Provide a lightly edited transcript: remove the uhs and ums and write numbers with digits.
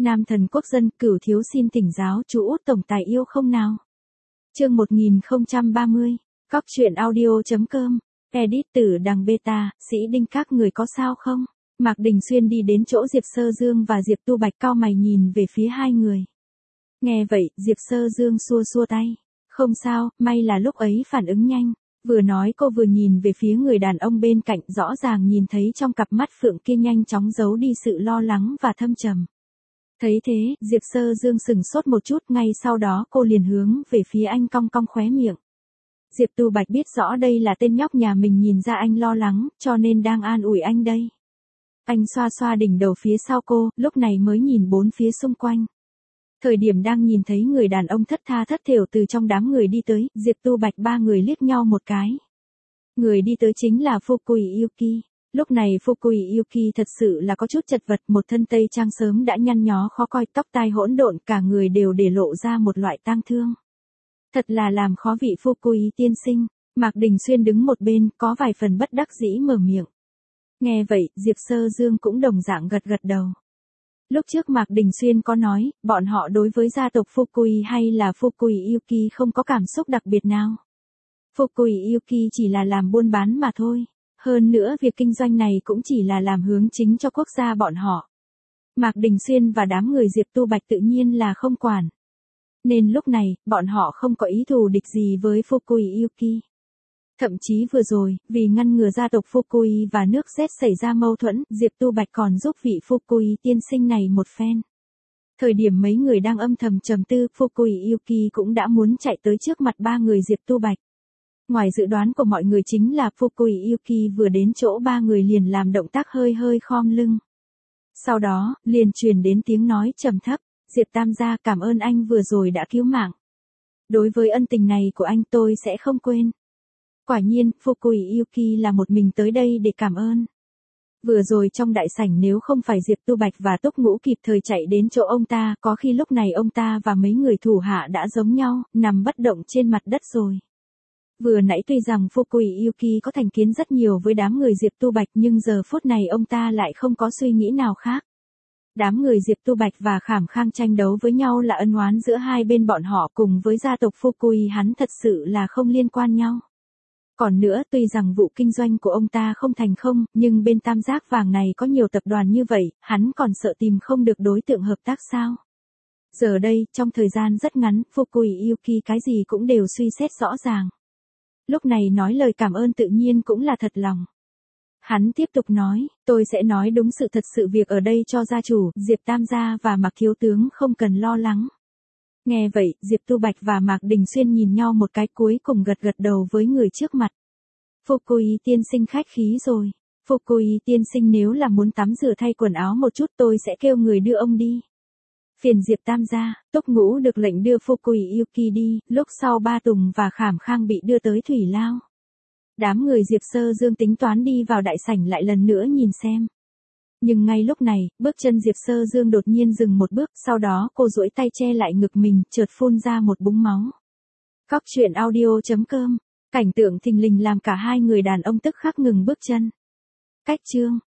Nam thần quốc dân, Cửu thiếu xin thỉnh giáo chú út tổng tài yêu không nào. Chương 1030, Cóc truyện audio.com, edit từ đằng beta, sĩ đinh các người có sao không? Mạc Đình Xuyên đi đến chỗ Diệp Sơ Dương và Diệp Tu Bạch cau mày nhìn về phía hai người. Nghe vậy, Diệp Sơ Dương xua xua tay. Không sao, may là lúc ấy phản ứng nhanh. Vừa nói cô vừa nhìn về phía người đàn ông bên cạnh, rõ ràng nhìn thấy trong cặp mắt phượng kia nhanh chóng giấu đi sự lo lắng và thâm trầm. Thấy thế, Diệp Sơ Dương sừng sốt một chút, ngay sau đó cô liền hướng về phía anh cong cong khóe miệng. Diệp Tu Bạch biết rõ đây là tên nhóc nhà mình, nhìn ra anh lo lắng, cho nên đang an ủi anh đây. Anh xoa xoa đỉnh đầu phía sau cô, lúc này mới nhìn bốn phía xung quanh. Thời điểm đang nhìn thấy người đàn ông thất tha thất thểu từ trong đám người đi tới, Diệp Tu Bạch ba người liếc nhau một cái. Người đi tới chính là Fukui Yuki. Lúc này Fukui Yuki thật sự là có chút chật vật, một thân tây trang sớm đã nhăn nhó khó coi, tóc tai hỗn độn, cả người đều để lộ ra một loại tang thương. Thật là làm khó vị Fukui tiên sinh. Mạc Đình Xuyên đứng một bên, có vài phần bất đắc dĩ mở miệng. Nghe vậy, Diệp Sơ Dương cũng đồng dạng gật gật đầu. Lúc trước Mạc Đình Xuyên có nói, bọn họ đối với gia tộc Fukui hay là Fukui Yuki không có cảm xúc đặc biệt nào. Fukui Yuki chỉ là làm buôn bán mà thôi. Hơn nữa việc kinh doanh này cũng chỉ là làm hướng chính cho quốc gia bọn họ. Mạc Đình Xuyên và đám người Diệp Tu Bạch tự nhiên là không quản. Nên lúc này, bọn họ không có ý thù địch gì với Fukui Yuki. Thậm chí vừa rồi, vì ngăn ngừa gia tộc Fukui và nước Z xảy ra mâu thuẫn, Diệp Tu Bạch còn giúp vị Fukui tiên sinh này một phen. Thời điểm mấy người đang âm thầm trầm tư, Fukui Yuki cũng đã muốn chạy tới trước mặt ba người Diệp Tu Bạch. Ngoài dự đoán của mọi người chính là Fukui Yuki vừa đến chỗ ba người liền làm động tác hơi hơi khom lưng. Sau đó, liền truyền đến tiếng nói trầm thấp, Diệp Tam gia, cảm ơn anh vừa rồi đã cứu mạng. Đối với ân tình này của anh tôi sẽ không quên. Quả nhiên, Fukui Yuki là một mình tới đây để cảm ơn. Vừa rồi trong đại sảnh nếu không phải Diệp Tu Bạch và Túc Ngũ kịp thời chạy đến chỗ ông ta, có khi lúc này ông ta và mấy người thủ hạ đã giống nhau, nằm bất động trên mặt đất rồi. Vừa nãy tuy rằng Fukui Yuki có thành kiến rất nhiều với đám người Diệp Tu Bạch, nhưng giờ phút này ông ta lại không có suy nghĩ nào khác. Đám người Diệp Tu Bạch và Khảm Khang tranh đấu với nhau là ân oán giữa hai bên bọn họ, cùng với gia tộc Fukui hắn thật sự là không liên quan nhau. Còn nữa, tuy rằng vụ kinh doanh của ông ta không thành không, nhưng bên Tam Giác Vàng này có nhiều tập đoàn như vậy, hắn còn sợ tìm không được đối tượng hợp tác sao? Giờ đây, trong thời gian rất ngắn, Fukui Yuki cái gì cũng đều suy xét rõ ràng. Lúc này nói lời cảm ơn tự nhiên cũng là thật lòng. Hắn tiếp tục nói, tôi sẽ nói đúng sự thật, sự việc ở đây cho gia chủ, Diệp Tam gia và Mạc thiếu tướng không cần lo lắng. Nghe vậy, Diệp Tu Bạch và Mạc Đình Xuyên nhìn nhau một cái, cuối cùng gật gật đầu với người trước mặt. Fukui tiên sinh khách khí rồi. Fukui tiên sinh nếu là muốn tắm rửa thay quần áo một chút tôi sẽ kêu người đưa ông đi. Phiền Diệp Tam gia. Túc Ngũ được lệnh đưa Fukui Yuki đi, lúc sau Ba Tùng và Khảm Khang bị đưa tới thủy lao. Đám người Diệp Sơ Dương tính toán đi vào đại sảnh lại lần nữa nhìn xem. Nhưng ngay lúc này, bước chân Diệp Sơ Dương đột nhiên dừng một bước, sau đó cô duỗi tay che lại ngực mình, chợt phun ra một búng máu. Cóc truyện audio.com, cảnh tượng thình lình làm cả hai người đàn ông tức khắc ngừng bước chân. Cách chương